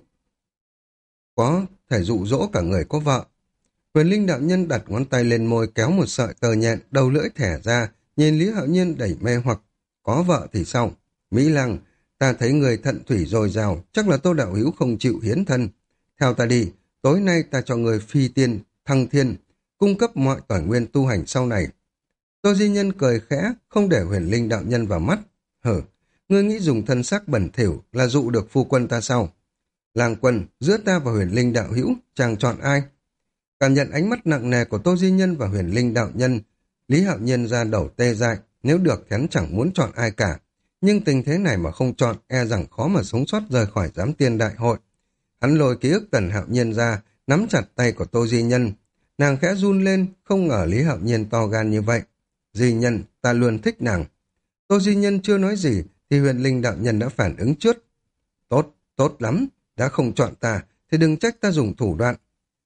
có thể dụ dỗ cả người có vợ. Huyền Linh đạo nhân đặt ngón tay lên môi kéo một sợi tờ nhện, đầu lưỡi thẻ ra, nhìn Lý Hạo Nhiên đẩy mê hoặc. Có vợ thì sao? Mỹ Lăng, ta thấy người thận thủy dồi dào, chắc là Tô đạo hữu không chịu hiến thân. Theo ta đi, tối nay ta cho người phi tiên, thăng thiên, cung cấp mọi tài nguyên tu hành sau này. Tô Di Nhân cười khẽ, không để Huyền Linh đạo nhân vào mắt. Hử, ngươi nghĩ dùng thân xác bẩn thỉu là dụ được phu quân ta sao? Lang Quân, giữa ta và Huyền Linh đạo hữu, chàng chọn ai? Cảm nhận ánh mắt nặng nề của Tô Di Nhân và Huyền Linh đạo nhân, Lý Hạo Nhiên ra đầu tê dại, nếu được hắn chẳng muốn chọn ai cả. Nhưng tình thế này mà không chọn, e rằng khó mà sống sót rời khỏi giám tiên đại hội. Hắn lôi ký ức Tần Hạo Nhiên ra, nắm chặt tay của Tô Di Nhân. Nàng khẽ run lên, không ngờ Lý Hạo Nhiên to gan như vậy. Di Nhân, ta luôn thích nàng. Tô Di Nhân chưa nói gì, thì Huyền Linh đạo nhân đã phản ứng trước. Tốt, tốt lắm, đã không chọn ta, thì đừng trách ta dùng thủ đoạn.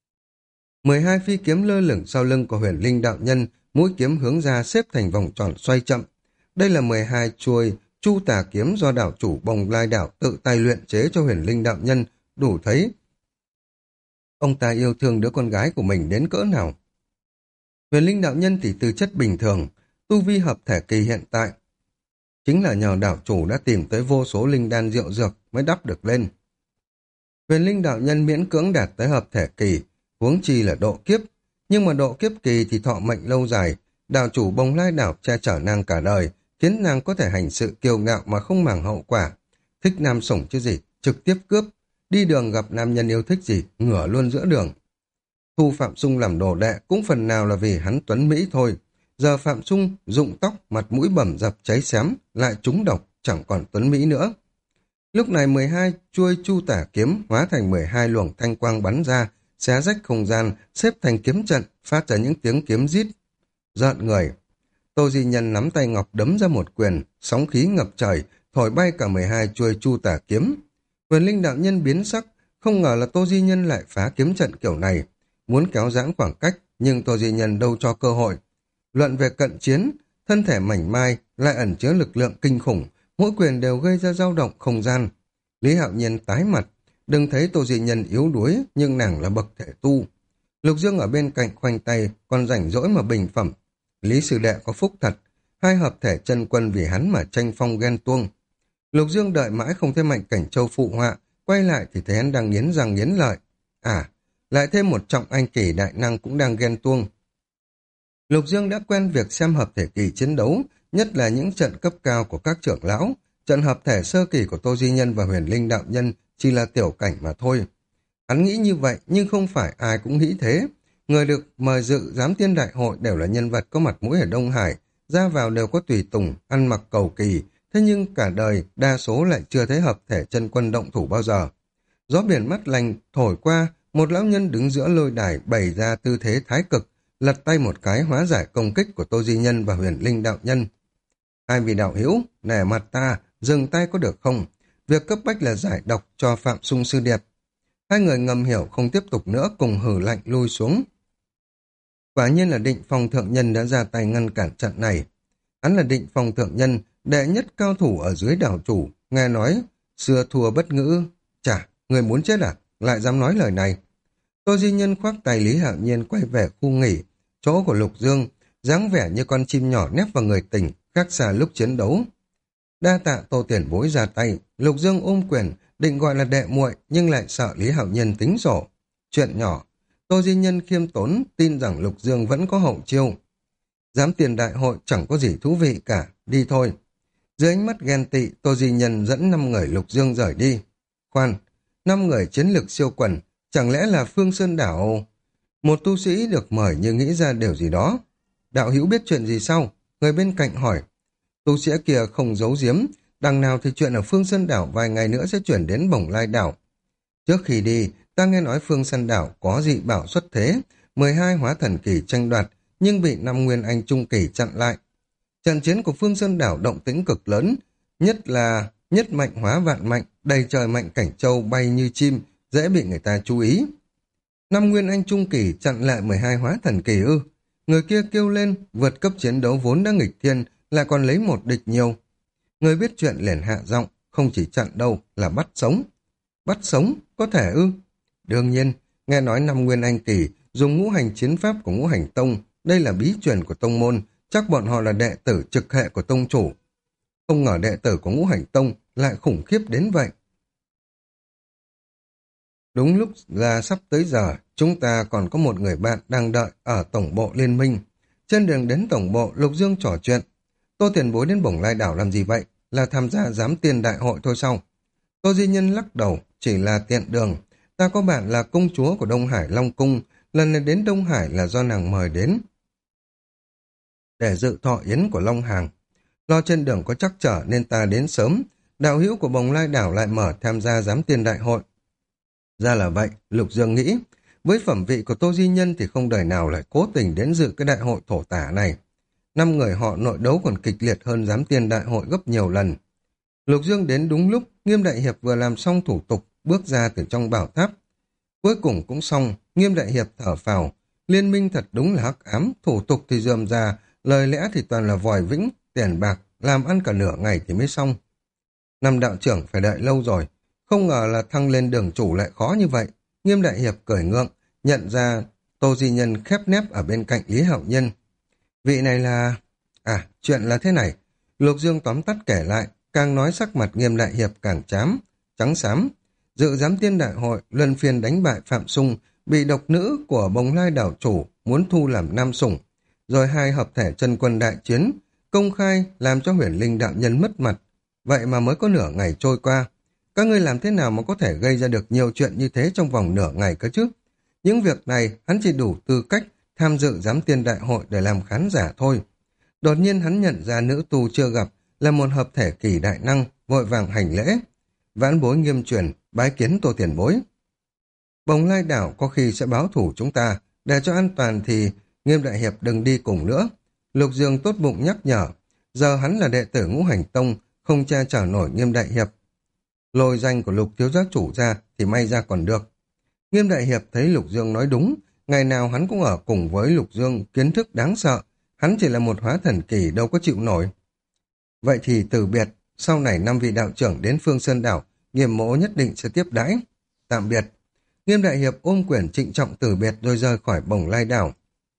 12 phi kiếm lơ lửng sau lưng của Huyền Linh đạo nhân, mũi kiếm hướng ra xếp thành vòng tròn xoay chậm. Đây là 12 chuôi Chu Tà kiếm do đảo chủ Bồng Lai đảo tự tay luyện chế cho Huyền Linh đạo nhân, đủ thấy ông ta yêu thương đứa con gái của mình đến cỡ nào. Huyền Linh đạo nhân thì tư chất bình thường, tu vi hợp thể kỳ hiện tại chính là nhờ đảo chủ đã tìm tới vô số linh đan diệu dược mới đắp được lên. Huyền Linh đạo nhân miễn cưỡng đạt tới hợp thể kỳ, huống chi là độ kiếp, nhưng mà độ kiếp kỳ thì thọ mệnh lâu dài, đảo chủ Bồng Lai đảo che chở nàng cả đời, khiến nàng có thể hành sự kiêu ngạo mà không màng hậu quả. Thích nam sủng chứ gì, trực tiếp cướp, đi đường gặp nam nhân yêu thích gì, ngửa luôn giữa đường. Thu Phạm Sung làm đồ đệ cũng phần nào là vì hắn tuấn Mỹ thôi. Giờ Phạm Sung rụng tóc, mặt mũi bầm dập cháy xém, lại trúng độc, chẳng còn tuấn Mỹ nữa. Lúc này 12 chuôi Chu Tả kiếm hóa thành 12 luồng thanh quang bắn ra, xé rách không gian, xếp thành kiếm trận, phát ra những tiếng kiếm rít rợn người. Tô Di Nhân nắm tay ngọc đấm ra một quyền, sóng khí ngập trời, thổi bay cả 12 chuôi Chu Tả kiếm. Huyền Linh đạo nhân biến sắc, không ngờ là Tô Di Nhân lại phá kiếm trận kiểu này, muốn kéo giãn khoảng cách, nhưng Tô Di Nhân đâu cho cơ hội. Luận về cận chiến, thân thể mảnh mai lại ẩn chứa lực lượng kinh khủng, mỗi quyền đều gây ra dao động không gian. Lý Hạo Nhiên tái mặt, đừng thấy Tô Di Nhân yếu đuối, nhưng nàng là bậc thể tu. Lục Dương ở bên cạnh khoanh tay, còn rảnh rỗi mà bình phẩm. Lý sư đệ có phúc thật, hai hợp thể chân quân vì hắn mà tranh phong ghen tuông. Lục Dương đợi mãi không thấy Mạnh Cảnh Châu phụ họa, quay lại thì thấy hắn đang nghiến răng nghiến lợi. À, lại thêm một trọng anh kỳ đại năng cũng đang ghen tuông. Lục Dương đã quen việc xem hợp thể kỳ chiến đấu, nhất là những trận cấp cao của các trưởng lão. Trận hợp thể sơ kỳ của Tô Di Nhân và Huyền Linh đạo nhân chỉ là tiểu cảnh mà thôi. Hắn nghĩ như vậy, nhưng không phải ai cũng nghĩ thế. Người được mời dự giám tiên đại hội đều là nhân vật có mặt mũi ở Đông Hải, ra vào đều có tùy tùng, ăn mặc cầu kỳ, thế nhưng cả đời đa số lại chưa thấy hợp thể chân quân động thủ bao giờ. Gió biển mát lành thổi qua, một lão nhân đứng giữa lôi đài bày ra tư thế thái cực, lật tay một cái hóa giải công kích của Tô Di Nhân và Huyền Linh đạo nhân. Hai vị đạo hữu, nể mặt ta, dừng tay có được không? Việc cấp bách là giải độc cho Phạm Sung sư điệt. Hai người ngầm hiểu không tiếp tục nữa, cùng hừ lạnh lui xuống. Quả nhiên là Định Phong thượng nhân đã ra tay ngăn cản trận này. Hắn là Định Phong thượng nhân, đệ nhất cao thủ ở dưới đảo chủ, nghe nói xưa thua bất ngữ. Chà, người muốn chết à? Lại dám nói lời này. Tô Di Nhân khoác tay Lý Hạo Nhiên quay về khu nghỉ, chỗ của Lục Dương, dáng vẻ như con chim nhỏ nép vào người tỉnh, khác xa lúc chiến đấu. Đa tạ Tô Tiền Bối ra tay, Lục Dương ôm quyền, định gọi là đệ muội nhưng lại sợ Lý Hạo Nhiên tính sổ. Chuyện nhỏ, Tô Di Nhân khiêm tốn, tin rằng Lục Dương vẫn có hậu chiêu. Giám tiền đại hội chẳng có gì thú vị cả, đi thôi. Dưới ánh mắt ghen tị, Tô Di Nhân dẫn 5 người Lục Dương rời đi. Khoan, 5 người chiến lược siêu quần, chẳng lẽ là Phương Sơn Đảo? Một tu sĩ được mời như nghĩ ra điều gì đó. Đạo hữu biết chuyện gì sao? Người bên cạnh hỏi. Tu sĩ kia không giấu giếm, đằng nào thì chuyện ở Phương Sơn Đảo vài ngày nữa sẽ chuyển đến Bồng Lai Đảo. Trước khi đi, ta nghe nói Phương Sơn Đảo có dị bảo xuất thế, 12 hóa thần kỳ tranh đoạt, nhưng bị 5 nguyên anh trung kỳ chặn lại. Trận chiến của Phương Sơn Đảo động tĩnh cực lớn, nhất là nhất mạnh hóa vạn mạnh, đầy trời mạnh cảnh châu bay như chim, dễ bị người ta chú ý. 5 nguyên anh trung kỳ chặn lại 12 hóa thần kỳ ư? Người kia kêu lên, vượt cấp chiến đấu vốn đã nghịch thiên, lại còn lấy một địch nhiều. Người biết chuyện liền hạ giọng, không chỉ chặn đâu, là bắt sống. Bắt sống? Có thể ư? Đương nhiên, nghe nói 5 nguyên anh kỳ dùng ngũ hành chiến pháp của ngũ hành tông, đây là bí truyền của tông môn, chắc bọn họ là đệ tử trực hệ của tông chủ. Không ngờ đệ tử của ngũ hành tông lại khủng khiếp đến vậy. Đúng lúc ra sắp tới giờ, chúng ta còn có một người bạn đang đợi ở tổng bộ liên minh. Trên đường đến tổng bộ, Lục Dương trò chuyện. Tô Tiền Bối đến Bồng Lai Đảo làm gì vậy? Là tham gia giám tiên đại hội thôi sao? Tô Di Nhân lắc đầu, chỉ là tiện đường. Ta có bạn là công chúa của Đông Hải Long Cung, lần này đến Đông Hải là do nàng mời đến. Để dự thọ yến của Long Hàng. Lo trên đường có trắc trở nên ta đến sớm. Đạo hữu của Bồng Lai Đảo lại mở tham gia giám tiên đại hội. Ra là vậy, Lục Dương nghĩ. Với phẩm vị của Tô Di Nhân thì không đời nào lại cố tình đến dự cái đại hội thổ tả này. 5 người họ nội đấu còn kịch liệt hơn giám tiên đại hội gấp nhiều lần. Lục Dương đến đúng lúc, Nghiêm Đại Hiệp vừa làm xong thủ tục, bước ra từ trong bảo tháp. Cuối cùng cũng xong, Nghiêm Đại Hiệp thở phào. Liên minh thật đúng là hắc ám, thủ tục thì rườm rà, lời lẽ thì toàn là vòi vĩnh, tiền bạc, làm ăn cả nửa ngày thì mới xong. Năm đạo trưởng phải đợi lâu rồi, không ngờ là thăng lên đường chủ lại khó như vậy. Nghiêm Đại Hiệp cười ngượng, nhận ra Tô Di Nhân khép nép ở bên cạnh Lý Hạo Nhân. Vị này là... À, chuyện là thế này. Lục Dương tóm tắt kể lại, càng nói sắc mặt Nghiêm Đại Hiệp càng trắng xám. Dự giám tiên đại hội, luân phiên đánh bại Phạm Sung, bị độc nữ của Bồng Lai đảo chủ muốn thu làm nam sủng. Rồi hai hợp thể chân quân đại chiến, công khai làm cho Huyền Linh đạo nhân mất mặt. Vậy mà mới có nửa ngày trôi qua. Các ngươi làm thế nào mà có thể gây ra được nhiều chuyện như thế trong vòng nửa ngày cơ chứ? Những việc này hắn chỉ đủ tư cách tham dự giám tiên đại hội để làm khán giả thôi. Đột nhiên hắn nhận ra nữ tu chưa gặp là một hợp thể kỳ đại năng, vội vàng hành lễ. Vãn bối Nghiêm truyền, bái kiến Tô Tiền Bối. Bồng Lai đảo có khi sẽ báo thủ chúng ta, để cho an toàn thì Nghiêm Đại Hiệp đừng đi cùng nữa. Lục Dương tốt bụng nhắc nhở, giờ hắn là đệ tử ngũ hành tông, không che chở nổi Nghiêm Đại Hiệp. Lôi danh của Lục thiếu gia chủ ra thì may ra còn được. Nghiêm Đại Hiệp thấy Lục Dương nói đúng, ngày nào hắn cũng ở cùng với Lục Dương, kiến thức đáng sợ, hắn chỉ là một hóa thần kỳ đâu có chịu nổi. Vậy thì từ biệt, sau này 5 vị đạo trưởng đến Phương Sơn Đảo, Nghiêm mỗ nhất định sẽ tiếp đãi. Tạm biệt. Nghiêm Đại Hiệp ôm quyền trịnh trọng từ biệt rồi rời khỏi Bồng Lai Đảo.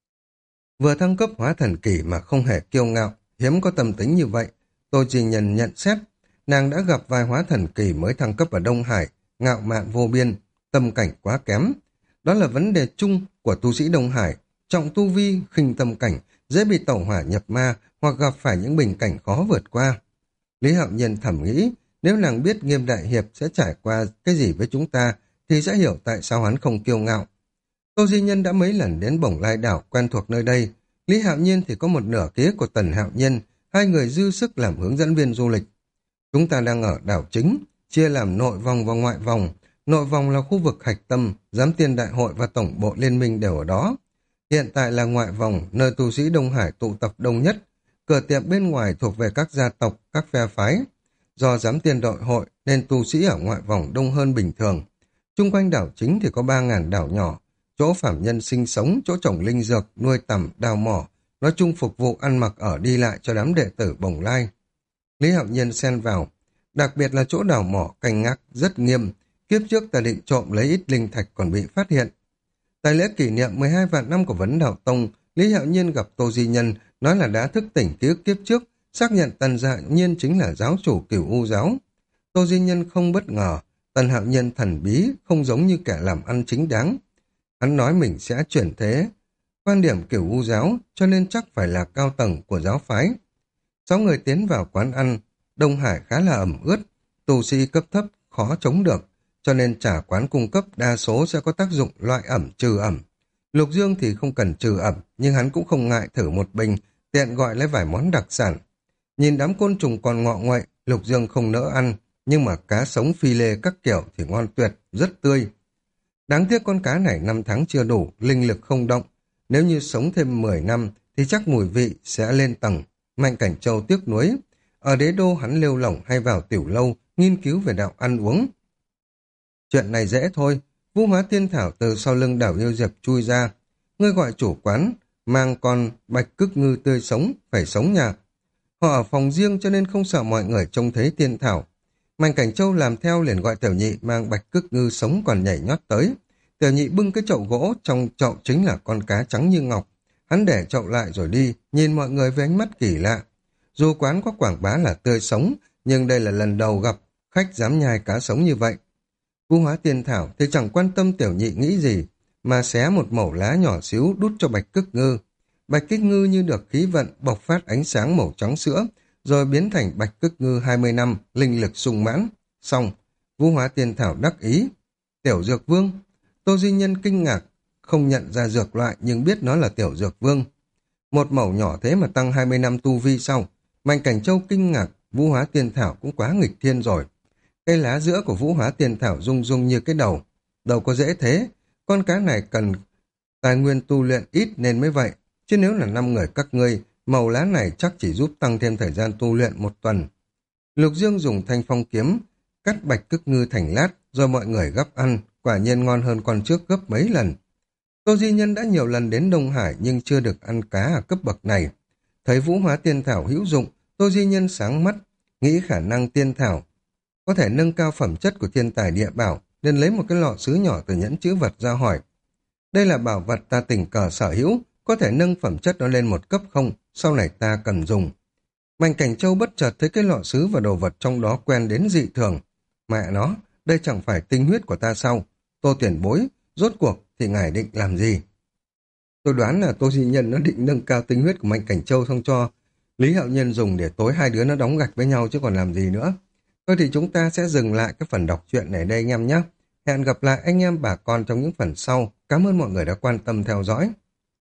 Vừa thăng cấp hóa thần kỳ mà không hề kiêu ngạo, hiếm có tâm tính như vậy. Tô Trì Nhân nhận xét, nàng đã gặp vài hóa thần kỳ mới thăng cấp ở Đông Hải, ngạo mạn vô biên, tâm cảnh quá kém. Đó là vấn đề chung của tu sĩ Đông Hải, trọng tu vi, khinh tâm cảnh, dễ bị tẩu hỏa nhập ma hoặc gặp phải những bình cảnh khó vượt qua. Lý Hạo Nhiên thầm nghĩ, nếu nàng biết Nghiêm Đại Hiệp sẽ trải qua cái gì với chúng ta, thì sẽ hiểu tại sao hắn không kiêu ngạo. Tô Di Nhân đã mấy lần đến Bồng Lai đảo quen thuộc nơi đây. Lý Hạo Nhiên thì có một nửa ký ức của Tần Hạo Nhiên, hai người dư sức làm hướng dẫn viên du lịch. Chúng ta đang ở đảo chính, chia làm nội vòng và ngoại vòng. Nội vòng là khu vực hạch tâm, giám tiên đại hội và tổng bộ liên minh đều ở đó. Hiện tại là ngoại vòng, nơi tu sĩ Đông Hải tụ tập đông nhất. Cửa tiệm bên ngoài thuộc về các gia tộc, các phe phái. Do giám tiên đội hội nên tu sĩ ở ngoại vòng đông hơn bình thường. Chung quanh đảo chính thì có 3.000 đảo nhỏ, chỗ phạm nhân sinh sống, chỗ trồng linh dược, nuôi tầm, đào mỏ, nói chung phục vụ ăn mặc ở đi lại cho đám đệ tử Bồng Lai. Lý Hạo Nhiên xen vào, đặc biệt là chỗ đào mỏ canh ngắc rất nghiêm, kiếp trước ta định trộm lấy ít linh thạch còn bị phát hiện. Tại lễ kỷ niệm 12 vạn năm của Vấn Đạo Tông, Lý Hạo Nhiên gặp Tô Di Nhân, nói là đã thức tỉnh ký ức kiếp trước, xác nhận Tần Dạ Nhiên chính là giáo chủ Cửu U giáo. Tô Di Nhân không bất ngờ, Tần Hạo Nhiên thần bí, không giống như kẻ làm ăn chính đáng. Hắn nói mình sẽ chuyển thế, quan điểm Cửu U giáo, cho nên chắc phải là cao tầng của giáo phái. 6 người tiến vào quán ăn, Đông Hải khá là ẩm ướt, tu sĩ cấp thấp khó chống được, cho nên trà quán cung cấp đa số sẽ có tác dụng loại ẩm trừ ẩm. Lục Dương thì không cần trừ ẩm, nhưng hắn cũng không ngại thử một bình, tiện gọi lấy vài món đặc sản. Nhìn đám côn trùng còn ngọ nguậy, Lục Dương không nỡ ăn, nhưng mà cá sống phi lê các kiểu thì ngon tuyệt, rất tươi. Đáng tiếc con cá này 5 tháng chưa đủ, linh lực không động. Nếu như sống thêm 10 năm thì chắc mùi vị sẽ lên tầng. Mạnh Cảnh Châu tiếc nuối. Ở đế đô hắn lêu lỏng hay vào tiểu lâu, nghiên cứu về đạo ăn uống. Chuyện này dễ thôi. Vũ Hóa Tiên Thảo từ sau lưng đảo yêu diệp chui ra. Ngươi gọi chủ quán, mang con bạch cức ngư tươi sống, phải sống nhà. Họ ở phòng riêng cho nên không sợ mọi người trông thấy tiên thảo. Mạnh Cảnh Châu làm theo liền gọi Tiểu Nhị mang bạch cức ngư sống còn nhảy nhót tới. Tiểu Nhị bưng cái chậu gỗ, trong chậu chính là con cá trắng như ngọc. Hắn để chậu lại rồi đi, nhìn mọi người với ánh mắt kỳ lạ. Dù quán có quảng bá là tươi sống, nhưng đây là lần đầu gặp khách dám nhai cá sống như vậy. Vũ Hóa Tiên Thảo thì chẳng quan tâm Tiểu Nhị nghĩ gì, mà xé một mẩu lá nhỏ xíu đút cho bạch cức ngư. Bạch cức ngư như được khí vận bộc phát ánh sáng màu trắng sữa, rồi biến thành bạch cức ngư 20 năm, linh lực sung mãn. Xong, Vũ Hóa Tiên Thảo đắc ý. Tiểu Dược Vương. Tô Di Nhân kinh ngạc, không nhận ra dược loại nhưng biết nó là Tiểu Dược Vương. Một mẩu nhỏ thế mà tăng 20 năm tu vi sau. Mạnh Cảnh Châu kinh ngạc, Vũ Hóa Tiên Thảo cũng quá nghịch thiên rồi. Cây lá giữa của Vũ Hóa Tiên Thảo rung rung như cái đầu. Đâu có dễ thế, con cá này cần tài nguyên tu luyện ít nên mới vậy. Chứ nếu là 5 người các ngươi, màu lá này chắc chỉ giúp tăng thêm thời gian tu luyện 1 tuần. Lục Dương dùng thanh phong kiếm, cắt bạch cức ngư thành lát, rồi mọi người gắp ăn, quả nhiên ngon hơn con trước gấp mấy lần. Tô Di Nhân đã nhiều lần đến Đông Hải nhưng chưa được ăn cá ở cấp bậc này. Thấy Vũ Hóa Tiên Thảo hữu dụng, Tô Di Nhân sáng mắt, nghĩ khả năng tiên thảo có thể nâng cao phẩm chất của thiên tài địa bảo, nên lấy một cái lọ sứ nhỏ từ nhẫn chữ vật ra hỏi. Đây là bảo vật ta tình cờ sở hữu, có thể nâng phẩm chất nó lên 1 cấp không, sau này ta cần dùng. Mạnh Cảnh Châu bất chợt thấy cái lọ sứ và đồ vật trong đó quen đến dị thường. Mẹ nó, đây chẳng phải tinh huyết của ta sao? Tô tiền bối, rốt cuộc thì ngài định làm gì? Tôi đoán là Tô Di Nhân nó định nâng cao tinh huyết của Mạnh Cảnh Châu xong cho Lý Hạo Nhân dùng để tối hai đứa nó đóng gạch với nhau chứ còn làm gì nữa. Thôi thì chúng ta sẽ dừng lại cái phần đọc truyện này đây anh em nhé. Hẹn gặp lại anh em bà con trong những phần sau. Cảm ơn mọi người đã quan tâm theo dõi.